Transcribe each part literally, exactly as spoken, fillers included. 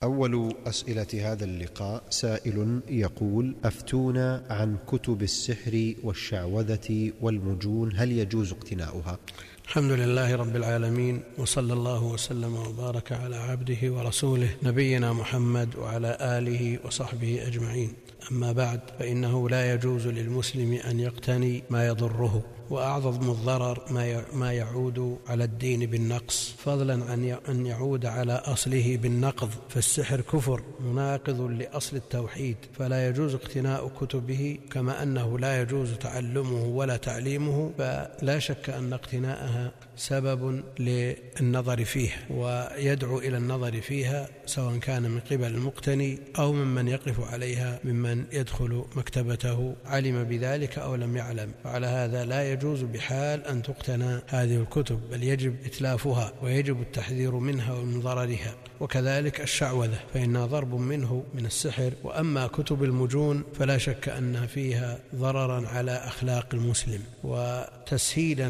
أول أسئلة هذا اللقاء سائل يقول: أفتونا عن كتب السحر والشعوذة والمجون، هل يجوز اقتناؤها؟ الحمد لله رب العالمين، وصلى الله وسلم وبارك على عبده ورسوله نبينا محمد وعلى آله وصحبه أجمعين. أما بعد، فإنه لا يجوز للمسلم أن يقتني ما يضره، وأعظم الضرر ما يعود على الدين بالنقص، فضلا عن أن يعود على أصله بالنقض، فالسحر كفر مناقض لأصل التوحيد، فلا يجوز اقتناء كتبه، كما أنه لا يجوز تعلمه ولا تعليمه، فلا شك أن اقتناءها سبب للنظر فيها، ويدعو إلى النظر فيها سواء كان من قبل المقتني أو ممن يقف عليها ممن يدخل مكتبته علم بذلك أو لم يعلم. فعلى هذا لا يجوز بحال أن تقتنى هذه الكتب، بل يجب إتلافها ويجب التحذير منها ومن ضررها. وكذلك الشعوذة فإنها ضرب منه من السحر. وأما كتب المجون فلا شك أن فيها ضررا على أخلاق المسلم وتسهيلا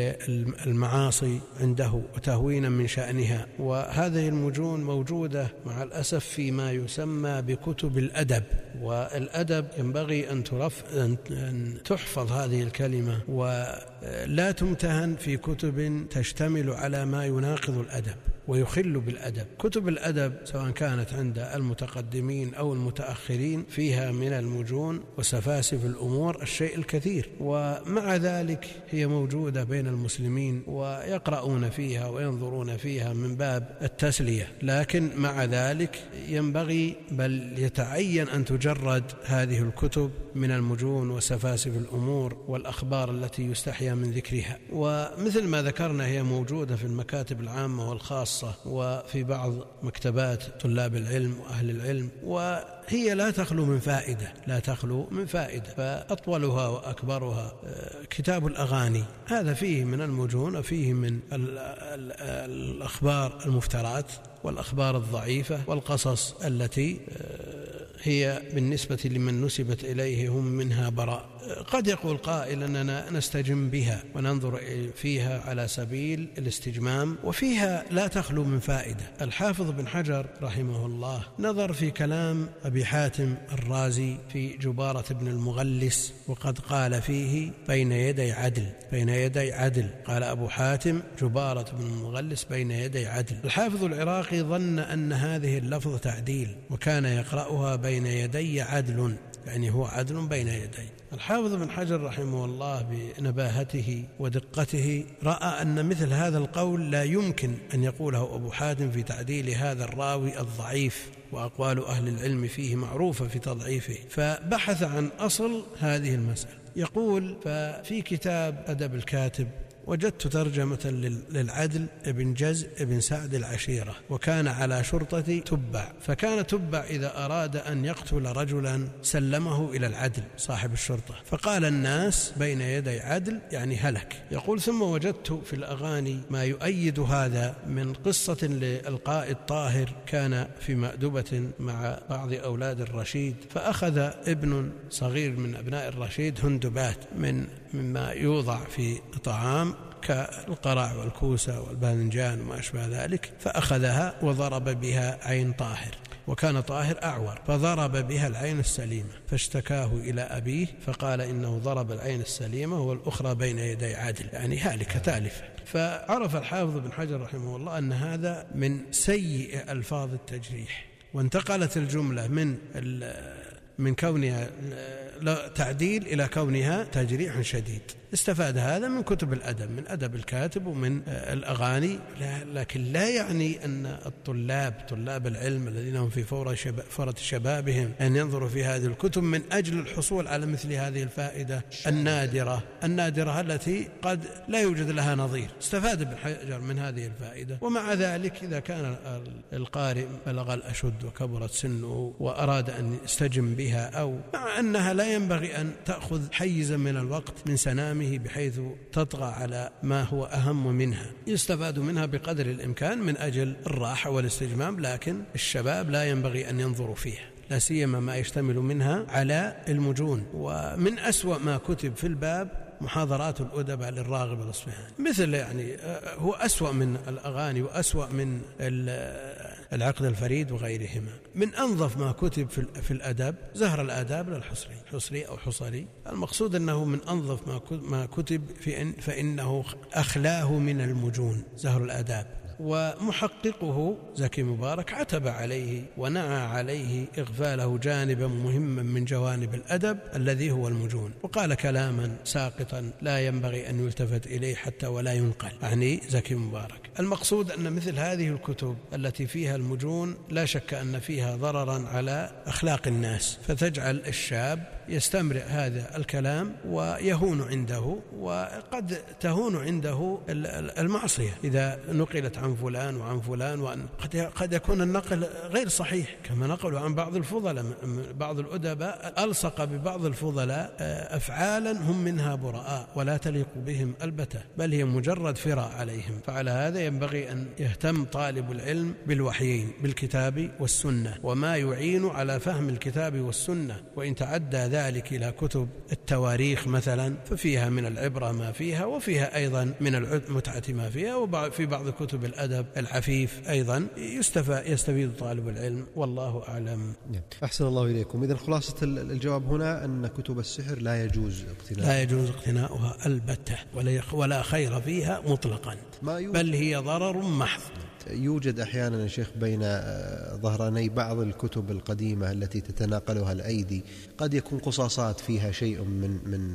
للمعاصي عنده وتهوينا من شأنها. وهذه المجون موجودة مع الأسف فيما يسمى بكتب الأدب، والأدب ينبغي أن, أن تحفظ هذه الكلمة ولا تمتهن في كتب تشتمل على ما يناقض الأدب ويخل بالأدب. كتب الأدب سواء كانت عند المتقدمين أو المتأخرين فيها من المجون وسفاسف الأمور الشيء الكثير، ومع ذلك هي موجودة بين المسلمين ويقرؤون فيها وينظرون فيها من باب التسلية. لكن مع ذلك ينبغي بل يتعين أن تجرد هذه الكتب من المجون وسفاسف الأمور والأخبار التي يستحيا من ذكرها. ومثل ما ذكرنا هي موجودة في المكاتب العامة والخاصة وفي بعض مكتبات طلاب العلم وأهل العلم، وهي لا تخلو من فائدة لا تخلو من فائدة فأطولها وأكبرها كتاب الأغاني، هذا فيه من المجون وفيه من الأخبار المفترات والأخبار الضعيفة والقصص التي هي بالنسبة لمن نسبت إليه هم منها براء. قد يقول قائل أننا نستجم بها وننظر فيها على سبيل الاستجمام، وفيها لا تخلو من فائدة. الحافظ بن حجر رحمه الله نظر في كلام أبي حاتم الرازي في جبارة بن المغلس، وقد قال فيه بين يدي عدل بين يدي عدل قال أبو حاتم جبارة بن المغلس بين يدي عدل. الحافظ العراقي ظن أن هذه اللفظ تعديل، وكان يقرأها بين يدي عدل، يعني هو عدل بين يدي. الحافظ بن حجر رحمه الله بنباهته ودقته رأى أن مثل هذا القول لا يمكن أن يقوله أبو حاتم في تعديل هذا الراوي الضعيف، وأقوال أهل العلم فيه معروفة في تضعيفه، فبحث عن أصل هذه المسألة. يقول: ففي كتاب أدب الكاتب وجدت ترجمة للعدل ابن جزء ابن سعد العشيرة، وكان على شرطة تبع، فكان تبع إذا أراد أن يقتل رجلا سلمه إلى العدل صاحب الشرطة، فقال الناس بين يدي عدل يعني هلك. يقول: ثم وجدت في الأغاني ما يؤيد هذا من قصة للقائد طاهر كان في مأدبة مع بعض أولاد الرشيد، فأخذ ابن صغير من أبناء الرشيد هندبات من مما يوضع في طعام كالقرع والكوسة والباذنجان وما أشبه ذلك، فأخذها وضرب بها عين طاهر، وكان طاهر أعور، فضرب بها العين السليمة، فاشتكاه إلى أبيه فقال إنه ضرب العين السليمة والأخرى بين يدي عدل، يعني هالكة تالفة. فعرف الحافظ بن حجر رحمه الله أن هذا من سيء ألفاظ التجريح، وانتقلت الجملة من من كونها تعديل إلى كونها تجريح شديد. استفاد هذا من كتب الأدب، من أدب الكاتب ومن الأغاني، لكن لا يعني أن الطلاب طلاب العلم الذين هم في فورة شبابهم أن ينظروا في هذه الكتب من أجل الحصول على مثل هذه الفائدة النادرة النادرة التي قد لا يوجد لها نظير. استفاد ابن حجر من هذه الفائدة، ومع ذلك إذا كان القارئ بلغ الأشد وكبرت سنه وأراد أن يستجم بها، أو مع أنها لا ينبغي أن تأخذ حيزا من الوقت من سنامه بحيث تطغى على ما هو أهم منها، يستفاد منها بقدر الإمكان من أجل الراحة والاستجمام، لكن الشباب لا ينبغي أن ينظروا فيها، لا سيما ما يشتمل منها على المجون. ومن أسوأ ما كتب في الباب محاضرات الأدب للراغب الأصفهاني، مثل يعني هو أسوأ من الأغاني وأسوأ من العقد الفريد وغيرهما. من أنظف ما كتب في الأدب زهر الآداب للحصري، حصري أو حصري، المقصود أنه من أنظف ما كتب في فإنه أخلاه من المجون زهر الآداب. ومحققه زكي مبارك عتب عليه ونعى عليه إغفاله جانبا مهما من جوانب الأدب الذي هو المجون، وقال كلاما ساقطا لا ينبغي أن يلتفت إليه حتى ولا ينقل، يعني زكي مبارك. المقصود أن مثل هذه الكتب التي فيها المجون لا شك أن فيها ضررا على أخلاق الناس، فتجعل الشاب يستمرئ هذا الكلام ويهون عنده، وقد تهون عنده المعصية إذا نقلت عن فلان وعن فلان، وأن قد يكون النقل غير صحيح كما نقلوا عن بعض الفضلاء. بعض الأدباء ألصق ببعض الفضلاء أفعالا هم منها براء ولا تليق بهم البتة، بل هي مجرد فراء عليهم. فعلى هذا ينبغي أن يهتم طالب العلم بالوحيين، بالكتاب والسنة، وما يعين على فهم الكتاب والسنة. وإن تعدى ذلك إلى كتب التواريخ مثلا ففيها من العبرة ما فيها، وفيها أيضا من المتعة ما فيها، وفي بعض كتب الأدب العفيف أيضا يستفيد طالب العلم، والله أعلم. أحسن الله إليكم. إذن خلاصة الجواب هنا أن كتب السحر لا يجوز اقتناؤها، لا يجوز اقتناؤها البتة، ولا خير فيها مطلقا، بل هي ضرر محض. يوجد أحيانا يا شيخ بين ظهراني بعض الكتب القديمة التي تتناقلها الأيدي قد يكون قصاصات فيها شيء من من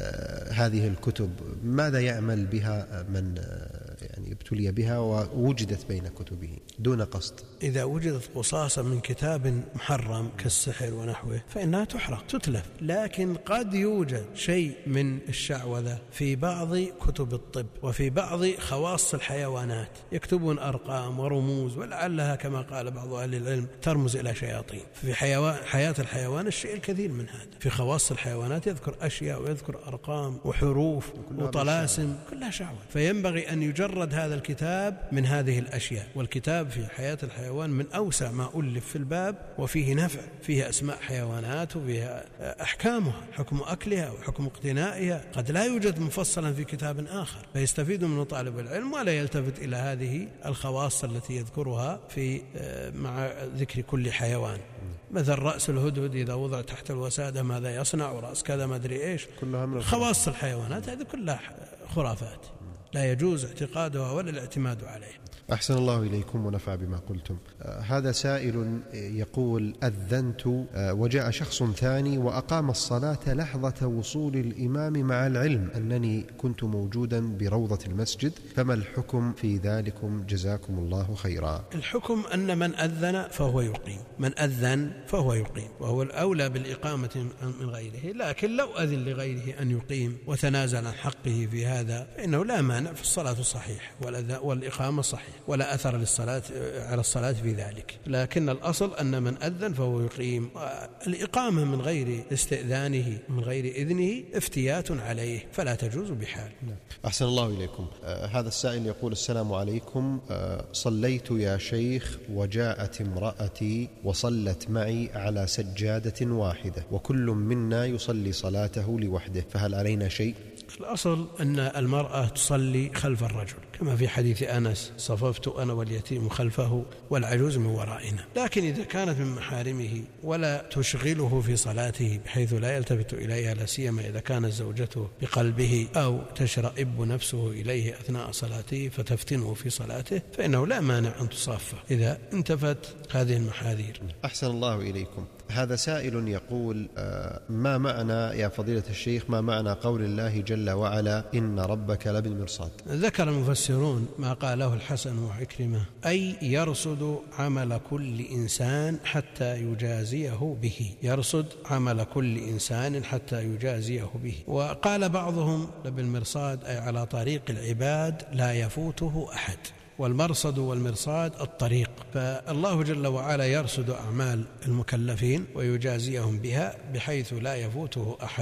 هذه الكتب، ماذا يعمل بها من يعني ابتلي بها ووجدت بين كتبه دون قصد؟ إذا وجدت قصاصة من كتاب محرم كالسحر ونحوه فإنها تحرق تتلف، لكن قد يوجد شيء من الشعوذة في بعض كتب الطب وفي بعض خواص الحيوانات، يكتبون أرقام ورموز ولعلها كما قال بعض أهل العلم ترمز إلى شياطين. في حيوان حياة الحيوان الشيء الكثير من هذا، في خواص الحيوانات يذكر أشياء ويذكر أرقام وحروف وطلاسم كلها شعوذة، فينبغي أن يجرد هذا الكتاب من هذه الأشياء. والكتاب في حياة الحيوان من أوسع ما ألف في الباب، وفيه نفع، فيه أسماء حيوانات وفيها أحكامها، حكم أكلها وحكم اقتنائها، قد لا يوجد مفصلا في كتاب آخر، فيستفيد من طالب العلم ولا يلتفت إلى هذه الخواص التي يذكرها في مع ذكر كل حيوان. مثل رأس الهدهد إذا وضع تحت الوسادة ماذا يصنع، ورأس كذا ما أدري إيش، خواص الحيوانات هذه كلها خرافات لا يجوز اعتقادها ولا الاعتماد عليه. أحسن الله إليكم ونفع بما قلتم. آه هذا سائل يقول: أذنت آه وجاء شخص ثاني وأقام الصلاة لحظة وصول الإمام مع العلم أنني كنت موجودا بروضة المسجد، فما الحكم في ذلكم جزاكم الله خيرا؟ الحكم أن من أذن فهو يقيم، من أذن فهو يقيم، وهو الأولى بالإقامة من غيره، لكن لو أذن لغيره أن يقيم وتنازل عن حقه في هذا فإنه لا مانع، في الصلاة صحيح والإقامة صحيح ولا أثر للصلاة على الصلاة في ذلك، لكن الأصل أن من أذن فهو يقيم. الإقامة من غير استئذانه من غير إذنه افتيات عليه فلا تجوز بحال. أحسن الله إليكم. آه هذا السائل يقول: السلام عليكم، آه صليت يا شيخ وجاءت امرأتي وصلت معي على سجادة واحدة وكل منا يصلي صلاته لوحده، فهل علينا شيء؟ الأصل أن المرأة تصلي خلف الرجل كما في حديث أنس: صففت أنا واليتيم خلفه والعجوز من ورائنا. لكن إذا كانت من محارمه ولا تشغله في صلاته بحيث لا يلتفت إليها، لا سيما إذا كانت زوجته بقلبه أو تشرئب نفسه إليه أثناء صلاته فتفتنه في صلاته، فإنه لا مانع أن تصافه إذا انتفت هذه المحاذير. أحسن الله إليكم. هذا سائل يقول: آه ما معنى يا فضيلة الشيخ ما معنى قول الله جل وعلا إن ربك لبالمرصاد؟ ذكر المفسرون ما قاله الحسن وعكرمة، أي يرصد عمل كل إنسان حتى يجازيه به، يرصد عمل كل إنسان حتى يجازيه به. وقال بعضهم لبالمرصاد أي على طريق العباد لا يفوته أحد، والمرصد والمرصاد الطريق، فالله جل وعلا يرصد أعمال المكلفين ويجازيهم بها بحيث لا يفوته أحد.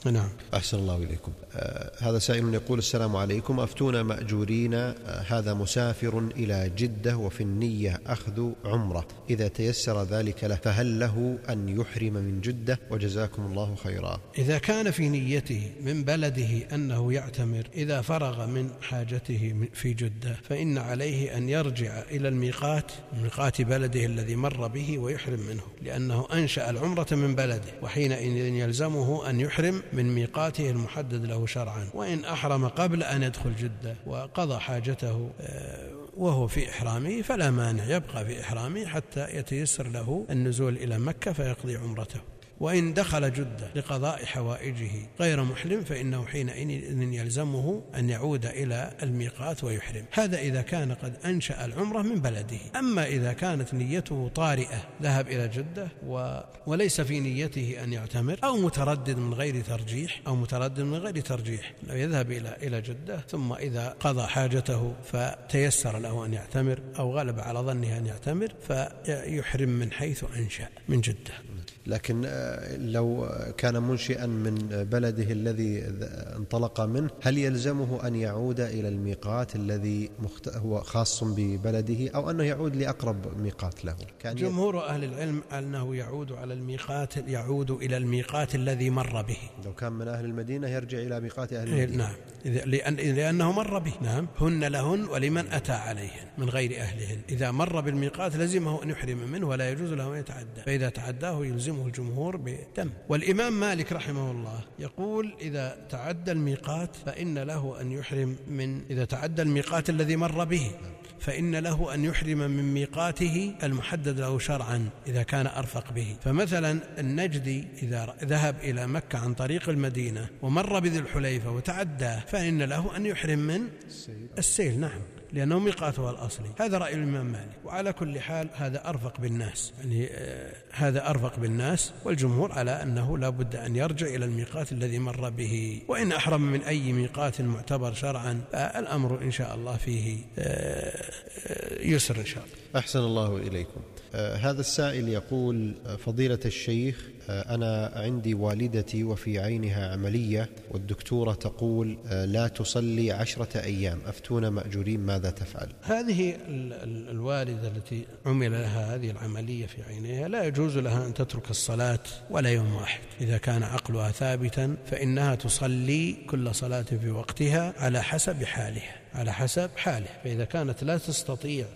نعم. أحسن الله إليكم. آه هذا سائل يقول: السلام عليكم، أفتونا مأجورين، آه هذا مسافر إلى جدة وفي النية أخذ عمرة، إذا تيسر ذلك له فهل له أن يحرم من جدة؟ وجزاكم الله خيرا. إذا كان في نيته من بلده أنه يعتمر إذا فرغ من حاجته في جدة فإن عليه أن يرجع إلى الميقات، ميقات بلده الذي مر به، ويحرم منه، لأنه أنشأ العمرة من بلده، وحينئذ يلزمه أن يحرم من ميقاته المحدد له شرعا. وإن أحرم قبل أن يدخل جدة وقضى حاجته وهو في إحرامه فلا مانع، يبقى في إحرامه حتى يتيسر له النزول إلى مكة فيقضي عمرته. وإن دخل جدة لقضاء حوائجه غير محرم فإنه حينئذ يلزمه أن يعود إلى الميقات ويحرم. هذا إذا كان قد أنشأ العمرة من بلده. أما إذا كانت نيته طارئة، ذهب إلى جدة و... وليس في نيته أن يعتمر، أو متردد من غير ترجيح أو متردد من غير ترجيح لو يذهب إلى إلى جدة، ثم إذا قضى حاجته فتيسر له أن يعتمر أو غلب على ظنه أن يعتمر فيحرم من حيث أنشأ من جدة. لكن لو كان منشئا من بلده الذي انطلق منه، هل يلزمه أن يعود إلى الميقات الذي هو خاص ببلده، أو أنه يعود لأقرب ميقات له؟ كان جمهور أهل العلم أنه يعود على الميقات، يعود إلى الميقات الذي مر به. لو كان من أهل المدينة يرجع إلى ميقات أهل المدينة. نعم، لأن لأنه مر به. نعم، هن لهن ولمن أتى عليهن من غير أهلهن. إذا مر بالميقات لزمه أن يحرم منه ولا يجوز له أن يتعدى، فإذا تعداه يلزمه الجمهور بدم. والإمام مالك رحمه الله يقول: إذا تعدى الميقات فإن له أن يحرم من إذا تعدى الميقات الذي مر به فإن له أن يحرم من ميقاته المحدد له شرعا إذا كان أرفق به. فمثلا النجدي إذا ذهب إلى مكة عن طريق المدينة ومر بذي الحليفة وتعداه فإن له أن يحرم من السيل. نعم، لأنه ميقاته الأصلي. هذا رأي الإمام مالك. وعلى كل حال هذا أرفق بالناس، يعني آه هذا أرفق بالناس، والجمهور على أنه لا بد أن يرجع إلى الميقات الذي مر به. وإن أحرم من أي ميقات معتبر شرعا فالأمر إن شاء الله فيه آه يسر إن شاء الله. أحسن الله إليكم. آه هذا السائل يقول: فضيلة الشيخ، آه أنا عندي والدتي وفي عينها عملية، والدكتورة تقول آه لا تصلي عشرة أيام، أفتونا مأجورين، ماذا تفعل؟ هذه الوالدة التي عمل لها هذه العملية في عينها لا يجوز لها أن تترك الصلاة ولا يوم واحد. إذا كان عقلها ثابتا فإنها تصلي كل صلاة في وقتها على حسب حالها على حسب حاله. فإذا كانت لا تستطيع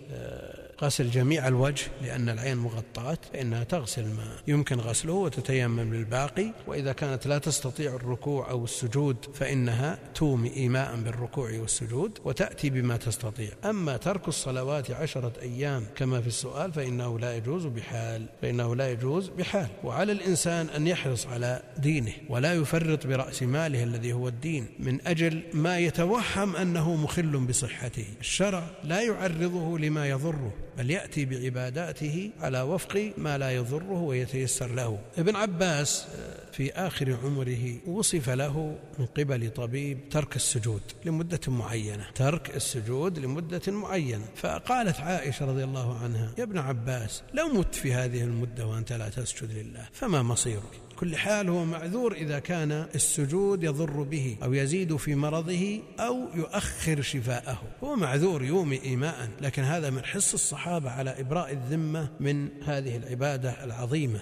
غسل جميع الوجه لأن العين مغطاة فإنها تغسل ما يمكن غسله وتتيمم للباقي. وإذا كانت لا تستطيع الركوع أو السجود فإنها تومي إيماء بالركوع والسجود وتأتي بما تستطيع. أما ترك الصلوات عشرة أيام كما في السؤال فإنه لا يجوز بحال فإنه لا يجوز بحال. وعلى الإنسان أن يحرص على دينه ولا يفرط برأس ماله الذي هو الدين من أجل ما يتوهم أنه مخل بصحته. الشرع لا يعرضه لما يضره بل يأتي بعباداته على وفق ما لا يضره ويتيسر له. ابن عباس في آخر عمره وصف له من قبل طبيب ترك السجود لمدة معينة ترك السجود لمدة معينة فقالت عائشة رضي الله عنها: يا ابن عباس، لو مت في هذه المدة وأنت لا تسجد لله فما مصيرك؟ كل حال هو معذور إذا كان السجود يضر به أو يزيد في مرضه أو يؤخر شفاءه، هو معذور يومي إيماء. لكن هذا من حرص الصحابة على إبراء الذمة من هذه العبادة العظيمة،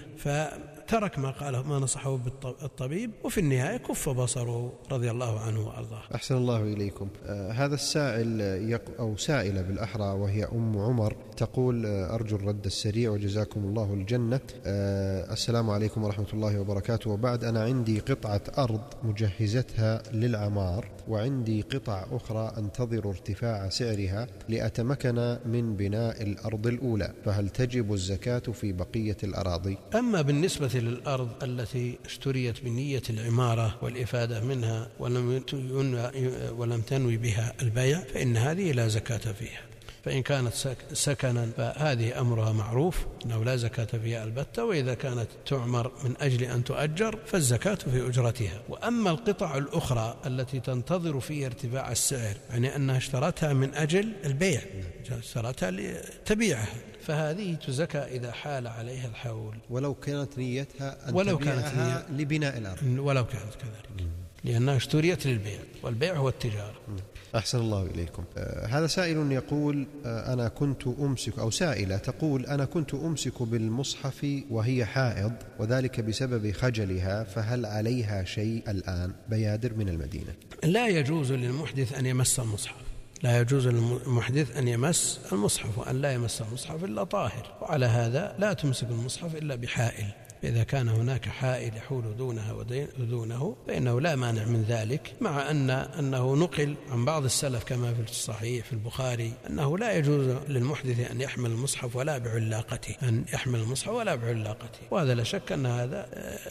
فترك ما قاله ما نصحه بالطبيب وفي النهاية كف بصره رضي الله عنه وأرضاه. أحسن الله إليكم. آه هذا السائل يق... أو سائلة بالأحرى وهي أم عمر تقول: آه أرجو الرد السريع وجزاكم الله الجنة. آه السلام عليكم ورحمة الله وبركاته. وبعد، أنا عندي قطعة أرض مجهزتها للعمار وعندي قطع أخرى أنتظر ارتفاع سعرها لأتمكن من بناء الأرض الأولى، فهل تجب الزكاة في بقية الأراضي؟ أما بالنسبة للأرض التي اشتريت بنية العمارة والإفادة منها ولم ولم تنوي بها البيع فإن هذه لا زكاة فيها. فإن كانت سكنا فهذه أمرها معروف أنه لا زكاة فيها البتة، وإذا كانت تعمر من أجل أن تؤجر فالزكاة في أجرتها. وأما القطع الأخرى التي تنتظر فيها ارتفاع السعر، يعني أنها اشترتها من أجل البيع، اشترتها لتبيعها، فهذه تزكى إذا حال عليها الحول، ولو كانت نيتها أن ولو تبيعها كانت نية لبناء الأرض، ولو كانت كذلك، لأنها اشتريت للبيع، والبيع هو التجارة. أحسن الله إليكم. آه هذا سائل يقول آه أنا كنت أمسك، أو سائلة تقول أنا كنت أمسك بالمصحف وهي حائض، وذلك بسبب خجلها، فهل عليها شيء الآن؟ بيادر من المدينة. لا يجوز للمحدث أن يمس المصحف، لا يجوز للمحدث أن يمس المصحف، وأن لا يمس المصحف إلا طاهر، وعلى هذا لا تمسك المصحف إلا بحائل. إذا كان هناك حائل يحول دونها ودونه فإنه لا مانع من ذلك، مع أن أنه نقل عن بعض السلف كما في الصحيح في البخاري أنه لا يجوز للمحدث أن يحمل المصحف ولا بعلاقته، أن يحمل المصحف ولا بعلاقته، وهذا لا شك أن هذا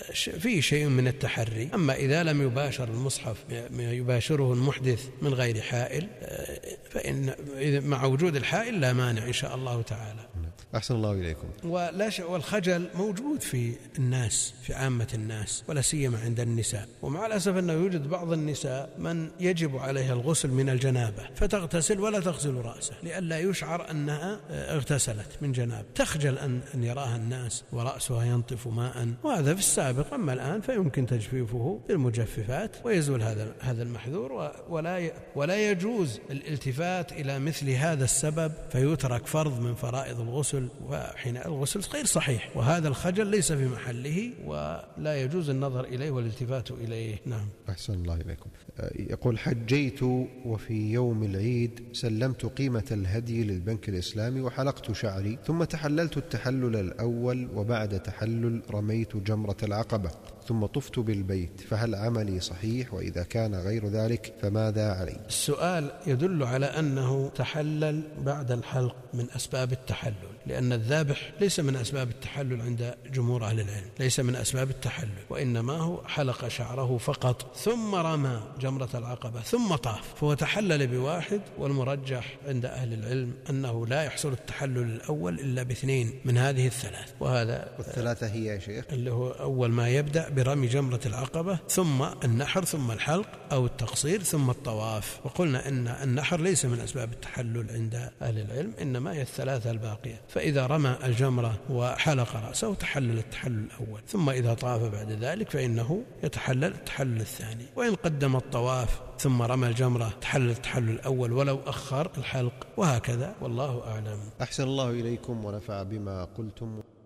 فيه شيء من التحري. أما إذا لم يباشر المصحف يباشره المحدث من غير حائل، فإن مع وجود الحائل لا مانع إن شاء الله تعالى. أحسن الله إليكم. ولا ش... والخجل موجود في الناس، في عامة الناس، ولا سيما عند النساء. ومع الأسف أنه يوجد بعض النساء من يجب عليها الغسل من الجنابة فتغتسل ولا تغسل رأسه لئلا يشعر أنها اغتسلت من جنابة، تخجل أن أن يراها الناس ورأسها ينطف ماء، وهذا في السابق. أما الآن فيمكن تجفيفه بالمجففات ويزول هذا هذا المحذور، ولا ولا يجوز الالتفات إلى مثل هذا السبب فيترك فرض من فرائض الغسل، وحين الغسل غير صحيح، وهذا الخجل ليس في محله ولا يجوز النظر إليه والالتفات إليه. نعم. أحسن الله إليكم. يقول حجيت وفي يوم العيد سلمت قيمة الهدي للبنك الإسلامي وحلقت شعري، ثم تحللت التحلل الأول، وبعد تحلل رميت جمرة العقبة، ثم طفت بالبيت، فهل عملي صحيح؟ وإذا كان غير ذلك فماذا علي؟ السؤال يدل على أنه تحلل بعد الحلق من أسباب التحلل، لأن الذابح ليس من أسباب التحلل عند جمهور أهل العلم، ليس من أسباب التحلل، وإنما هو حلق شعره فقط ثم رمى جمرة العقبة ثم طاف، فهو تحلل بواحد. والمرجح عند أهل العلم أنه لا يحصل التحلل الأول إلا باثنين من هذه الثلاث، وهذا والثلاثة هي يا شيخ اللي هو أول ما يبدأ برمي جمرة العقبة، ثم النحر، ثم الحلق أو التقصير، ثم الطواف. وقلنا أن النحر ليس من أسباب التحلل عند أهل العلم، إنما هي الثلاثة الباقية. فإذا رمى الجمرة وحلق رأسه تحلل التحلل الأول، ثم إذا طاف بعد ذلك فإنه يتحلل التحلل الثاني، وإن قدم الطواف ثم رمى الجمرة تحلل التحلل الأول ولو أخر الحلق، وهكذا، والله أعلم. أحسن الله إليكم ونفع بما قلتم.